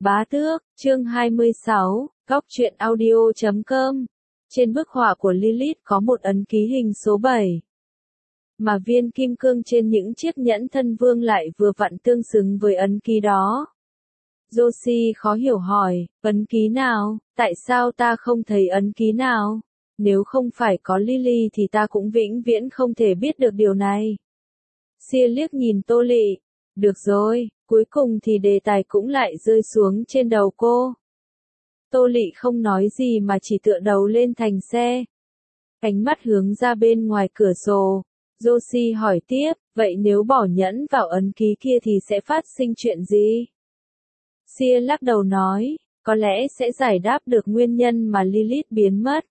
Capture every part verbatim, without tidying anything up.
Bá tước, chương hai mươi sáu, góc truyện audio chấm com. Trên bức họa của Lilith có một ấn ký hình số bảy. Mà viên kim cương trên những chiếc nhẫn thân vương lại vừa vặn tương xứng với ấn ký đó. Joshi khó hiểu hỏi, ấn ký nào, tại sao ta không thấy ấn ký nào? Nếu không phải có Lily thì ta cũng vĩnh viễn không thể biết được điều này. Sia liếc nhìn Tô Lị. Được rồi, cuối cùng thì đề tài cũng lại rơi xuống trên đầu cô. Tô Lị không nói gì mà chỉ tựa đầu lên thành xe. Ánh mắt hướng ra bên ngoài cửa sổ. Joshi hỏi tiếp, vậy nếu bỏ nhẫn vào ấn ký kia thì sẽ phát sinh chuyện gì? Sia lắc đầu nói, có lẽ sẽ giải đáp được nguyên nhân mà Lilith biến mất.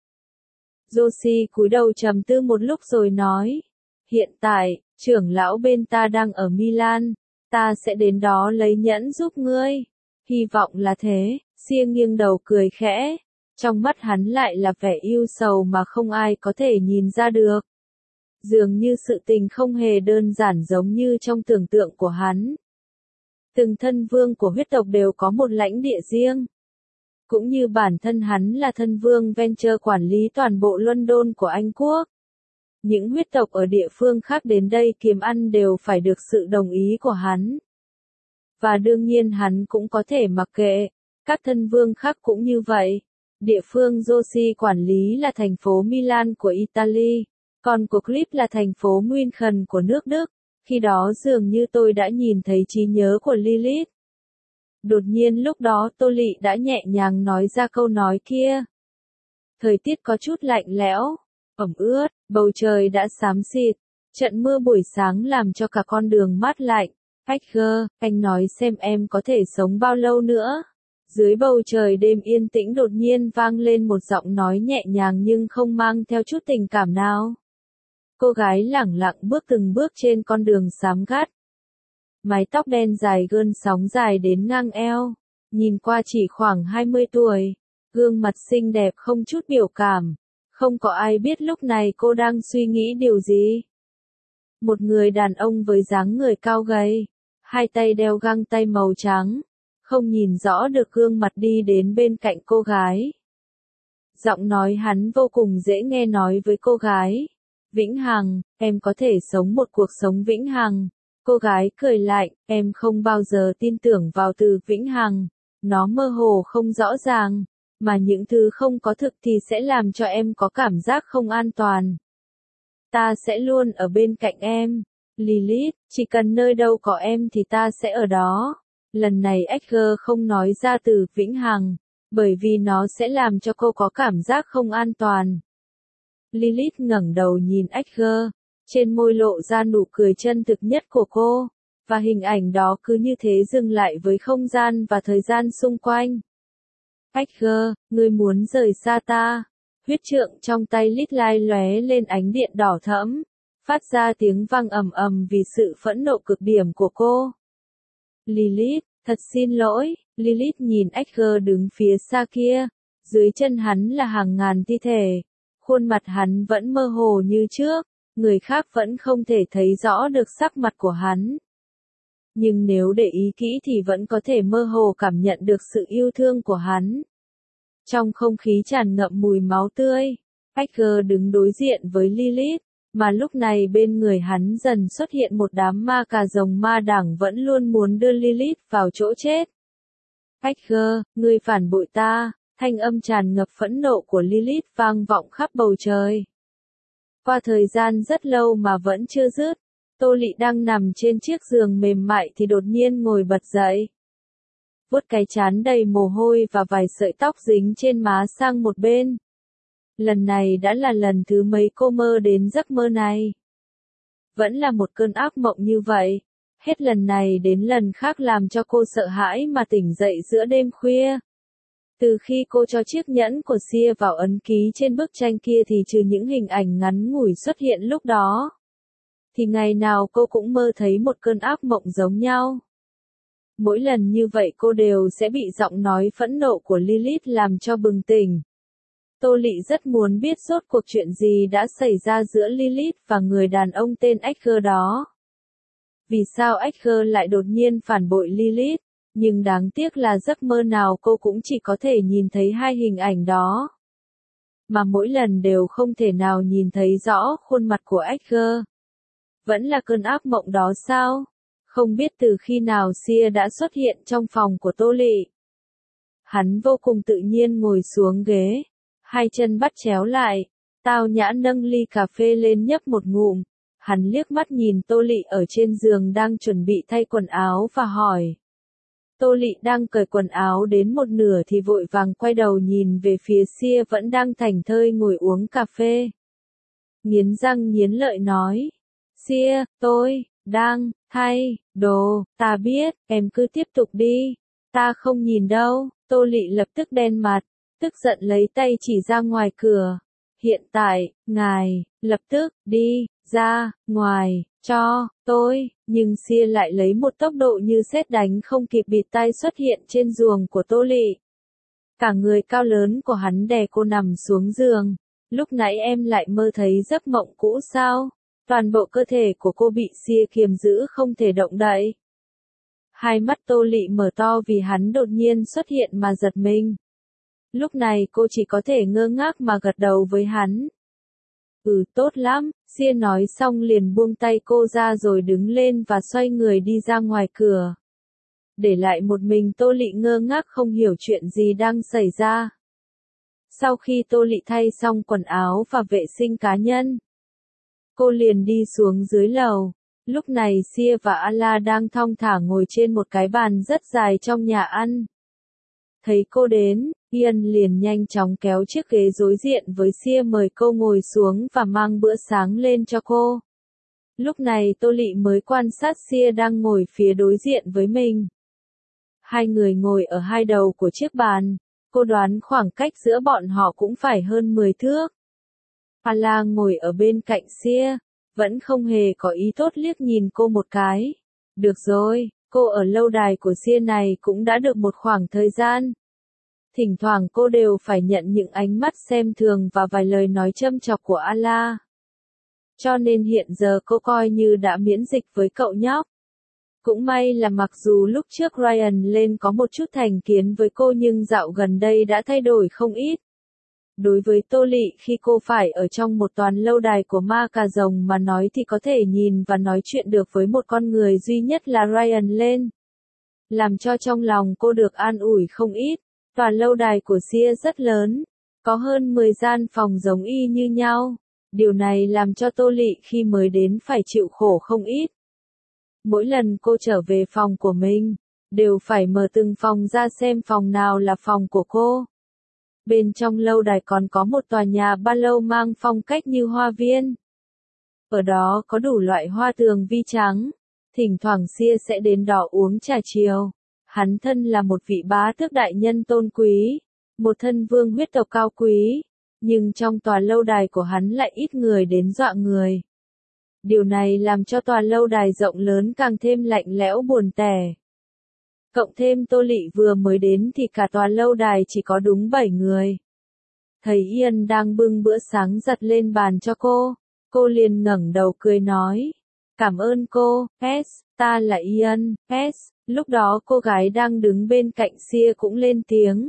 Joshi cúi đầu trầm tư một lúc rồi nói, hiện tại, trưởng lão bên ta đang ở Milan, ta sẽ đến đó lấy nhẫn giúp ngươi. Hy vọng là thế. Sia nghiêng đầu cười khẽ, trong mắt hắn lại là vẻ ưu sầu mà không ai có thể nhìn ra được. Dường như sự tình không hề đơn giản giống như trong tưởng tượng của hắn. Từng thân vương của huyết tộc đều có một lãnh địa riêng. Cũng như bản thân hắn là thân vương Venture quản lý toàn bộ London của Anh Quốc. Những huyết tộc ở địa phương khác đến đây kiếm ăn đều phải được sự đồng ý của hắn. Và đương nhiên hắn cũng có thể mặc kệ. Các thân vương khác cũng như vậy. Địa phương Joshi quản lý là thành phố Milan của Italy, còn của Clip là thành phố München của nước Đức. Khi đó dường như tôi đã nhìn thấy trí nhớ của Lilith. Đột nhiên lúc đó Tô Lị đã nhẹ nhàng nói ra câu nói kia. Thời tiết có chút lạnh lẽo, ẩm ướt, bầu trời đã xám xịt. Trận mưa buổi sáng làm cho cả con đường mát lạnh. Edgar, anh nói xem em có thể sống bao lâu nữa. Dưới bầu trời đêm yên tĩnh đột nhiên vang lên một giọng nói nhẹ nhàng nhưng không mang theo chút tình cảm nào. Cô gái lẳng lặng bước từng bước trên con đường xám gắt. Mái tóc đen dài gơn sóng dài đến ngang eo. Nhìn qua chỉ khoảng hai mươi tuổi. Gương mặt xinh đẹp không chút biểu cảm. Không có ai biết lúc này cô đang suy nghĩ điều gì. Một người đàn ông với dáng người cao gầy. Hai tay đeo găng tay màu trắng. Không nhìn rõ được gương mặt đi đến bên cạnh cô gái. Giọng nói hắn vô cùng dễ nghe nói với cô gái. Vĩnh hằng, em có thể sống một cuộc sống vĩnh hằng. Cô gái cười lạnh, em không bao giờ tin tưởng vào từ vĩnh hằng. Nó mơ hồ không rõ ràng, mà những thứ không có thực thì sẽ làm cho em có cảm giác không an toàn. Ta sẽ luôn ở bên cạnh em. Lilith, chỉ cần nơi đâu có em thì ta sẽ ở đó. Lần này Edgar không nói ra từ vĩnh hằng, bởi vì nó sẽ làm cho cô có cảm giác không an toàn. Lilith ngẩng đầu nhìn Edgar, trên môi lộ ra nụ cười chân thực nhất của cô, và hình ảnh đó cứ như thế dừng lại với không gian và thời gian xung quanh. Edgar, ngươi muốn rời xa ta. Huyết trượng trong tay Lilith lai lóe lên ánh điện đỏ thẫm, phát ra tiếng vang ầm ầm vì sự phẫn nộ cực điểm của cô. Lilith, thật xin lỗi. Lilith nhìn Edgar đứng phía xa kia, dưới chân hắn là hàng ngàn thi thể. Khuôn mặt hắn vẫn mơ hồ như trước, người khác vẫn không thể thấy rõ được sắc mặt của hắn. Nhưng nếu để ý kỹ thì vẫn có thể mơ hồ cảm nhận được sự yêu thương của hắn. Trong không khí tràn ngập mùi máu tươi, Edgar đứng đối diện với Lilith, mà lúc này bên người hắn dần xuất hiện một đám ma cà rồng ma đảng vẫn luôn muốn đưa Lilith vào chỗ chết. Edgar, ngươi phản bội ta. Thanh âm tràn ngập phẫn nộ của Lilith vang vọng khắp bầu trời. Qua thời gian rất lâu mà vẫn chưa dứt, Tô Lị đang nằm trên chiếc giường mềm mại thì đột nhiên ngồi bật dậy. Vuốt cái trán đầy mồ hôi và vài sợi tóc dính trên má sang một bên. Lần này đã là lần thứ mấy cô mơ đến giấc mơ này. Vẫn là một cơn ác mộng như vậy, hết lần này đến lần khác làm cho cô sợ hãi mà tỉnh dậy giữa đêm khuya. Từ khi cô cho chiếc nhẫn của Sia vào ấn ký trên bức tranh kia thì trừ những hình ảnh ngắn ngủi xuất hiện lúc đó, thì ngày nào cô cũng mơ thấy một cơn ác mộng giống nhau. Mỗi lần như vậy cô đều sẽ bị giọng nói phẫn nộ của Lilith làm cho bừng tỉnh. Tô Lị rất muốn biết rốt cuộc chuyện gì đã xảy ra giữa Lilith và người đàn ông tên Edgar đó. Vì sao Edgar lại đột nhiên phản bội Lilith? Nhưng đáng tiếc là giấc mơ nào cô cũng chỉ có thể nhìn thấy hai hình ảnh đó. Mà mỗi lần đều không thể nào nhìn thấy rõ khuôn mặt của Edgar. Vẫn là cơn ác mộng đó sao? Không biết từ khi nào Sia đã xuất hiện trong phòng của Tô Lị. Hắn vô cùng tự nhiên ngồi xuống ghế, hai chân bắt chéo lại, tao nhã nâng ly cà phê lên nhấp một ngụm. Hắn liếc mắt nhìn Tô Lị ở trên giường đang chuẩn bị thay quần áo và hỏi. Tô Lị đang cởi quần áo đến một nửa thì vội vàng quay đầu nhìn về phía Sia vẫn đang thảnh thơi ngồi uống cà phê. Nghiến răng nghiến lợi nói. Sia, tôi, đang, thay, đồ, ta biết, em cứ tiếp tục đi. Ta không nhìn đâu. Tô Lị lập tức đen mặt, tức giận lấy tay chỉ ra ngoài cửa. Hiện tại, ngài, lập tức, đi, ra, ngoài, cho, tôi, nhưng Sia lại lấy một tốc độ như sét đánh không kịp bịt tai xuất hiện trên giường của Tô Lị. Cả người cao lớn của hắn đè cô nằm xuống giường. Lúc nãy em lại mơ thấy giấc mộng cũ sao? Toàn bộ cơ thể của cô bị Sia kiềm giữ không thể động đậy. Hai mắt Tô Lị mở to vì hắn đột nhiên xuất hiện mà giật mình. Lúc này cô chỉ có thể ngơ ngác mà gật đầu với hắn. Ừ, tốt lắm, Sia nói xong liền buông tay cô ra rồi đứng lên và xoay người đi ra ngoài cửa. Để lại một mình Tô Lị ngơ ngác không hiểu chuyện gì đang xảy ra. Sau khi Tô Lị thay xong quần áo và vệ sinh cá nhân, cô liền đi xuống dưới lầu. Lúc này Sia và Ala đang thong thả ngồi trên một cái bàn rất dài trong nhà ăn. Thấy cô đến, Ian liền nhanh chóng kéo chiếc ghế đối diện với Sia mời cô ngồi xuống và mang bữa sáng lên cho cô. Lúc này Tô Lị mới quan sát Sia đang ngồi phía đối diện với mình. Hai người ngồi ở hai đầu của chiếc bàn, cô đoán khoảng cách giữa bọn họ cũng phải hơn mười thước. Ala ngồi ở bên cạnh Sia, vẫn không hề có ý tốt liếc nhìn cô một cái. Được rồi, cô ở lâu đài của Sia này cũng đã được một khoảng thời gian. Thỉnh thoảng cô đều phải nhận những ánh mắt xem thường và vài lời nói châm chọc của Ala. Cho nên hiện giờ cô coi như đã miễn dịch với cậu nhóc. Cũng may là mặc dù lúc trước Ryan lên có một chút thành kiến với cô nhưng dạo gần đây đã thay đổi không ít. Đối với Tô Lị khi cô phải ở trong một toàn lâu đài của ma cà rồng mà nói thì có thể nhìn và nói chuyện được với một con người duy nhất là Ryan lên. Làm cho trong lòng cô được an ủi không ít. Toàn lâu đài của Sia rất lớn, có hơn mười gian phòng giống y như nhau. Điều này làm cho Tô Lị khi mới đến phải chịu khổ không ít. Mỗi lần cô trở về phòng của mình, đều phải mở từng phòng ra xem phòng nào là phòng của cô. Bên trong lâu đài còn có một tòa nhà ba lâu mang phong cách như hoa viên. Ở đó có đủ loại hoa tường vi trắng. Thỉnh thoảng Sia sẽ đến đó uống trà chiều. Hắn thân là một vị bá tước đại nhân tôn quý, một thân vương huyết tộc cao quý, nhưng trong tòa lâu đài của hắn lại ít người đến dọa người. Điều này làm cho tòa lâu đài rộng lớn càng thêm lạnh lẽo buồn tẻ. Cộng thêm Tô Lị vừa mới đến thì cả tòa lâu đài chỉ có đúng bảy người. Thấy Ian đang bưng bữa sáng giặt lên bàn cho cô, cô liền ngẩng đầu cười nói. Cảm ơn cô, S, ta là Ian, S. Lúc đó cô gái đang đứng bên cạnh Sia cũng lên tiếng.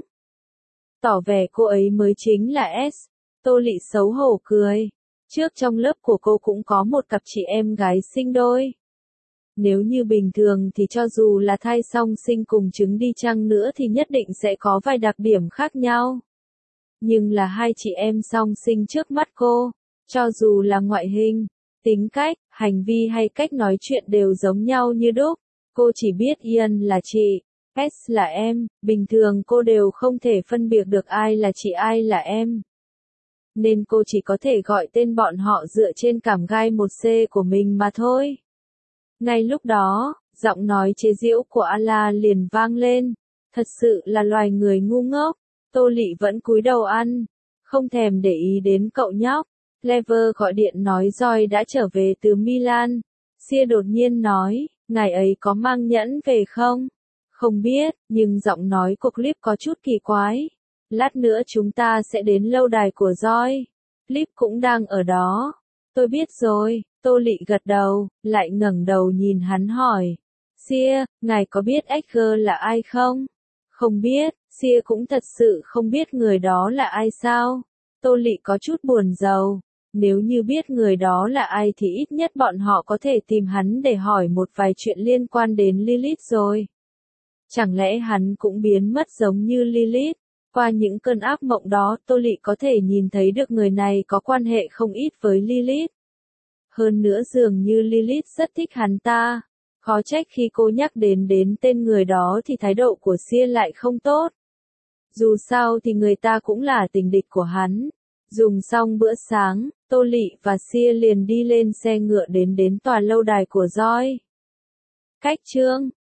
Tỏ vẻ cô ấy mới chính là S. Tô Lị xấu hổ cười. Trước trong lớp của cô cũng có một cặp chị em gái sinh đôi. Nếu như bình thường thì cho dù là thai song sinh cùng trứng đi chăng nữa thì nhất định sẽ có vài đặc điểm khác nhau. Nhưng là hai chị em song sinh trước mắt cô, cho dù là ngoại hình, tính cách, hành vi hay cách nói chuyện đều giống nhau như đúc. Cô chỉ biết Ian là chị, S là em, bình thường cô đều không thể phân biệt được ai là chị ai là em. Nên cô chỉ có thể gọi tên bọn họ dựa trên cảm gai một C của mình mà thôi. Ngay lúc đó, giọng nói chế giễu của Ala liền vang lên. Thật sự là loài người ngu ngốc. Tô Lị vẫn cúi đầu ăn, không thèm để ý đến cậu nhóc. Clever gọi điện nói Joy đã trở về từ Milan. Sia đột nhiên nói, ngài ấy có mang nhẫn về không? Không biết, nhưng giọng nói của Clip có chút kỳ quái. Lát nữa chúng ta sẽ đến lâu đài của Joy. Clip cũng đang ở đó. Tôi biết rồi, Tô Lị gật đầu, lại ngẩng đầu nhìn hắn hỏi. Sia, ngài có biết Edgar là ai không? Không biết, Sia cũng thật sự không biết người đó là ai sao? Tô Lị có chút buồn rầu. Nếu như biết người đó là ai thì ít nhất bọn họ có thể tìm hắn để hỏi một vài chuyện liên quan đến Lilith rồi. Chẳng lẽ hắn cũng biến mất giống như Lilith? Qua những cơn ác mộng đó, Tô Lị có thể nhìn thấy được người này có quan hệ không ít với Lilith. Hơn nữa dường như Lilith rất thích hắn ta. Khó trách khi cô nhắc đến đến tên người đó thì thái độ của Sia lại không tốt. Dù sao thì người ta cũng là tình địch của hắn. Dùng xong bữa sáng, Tô Lị và Sia liền đi lên xe ngựa đến đến tòa lâu đài của Joy. Cách chương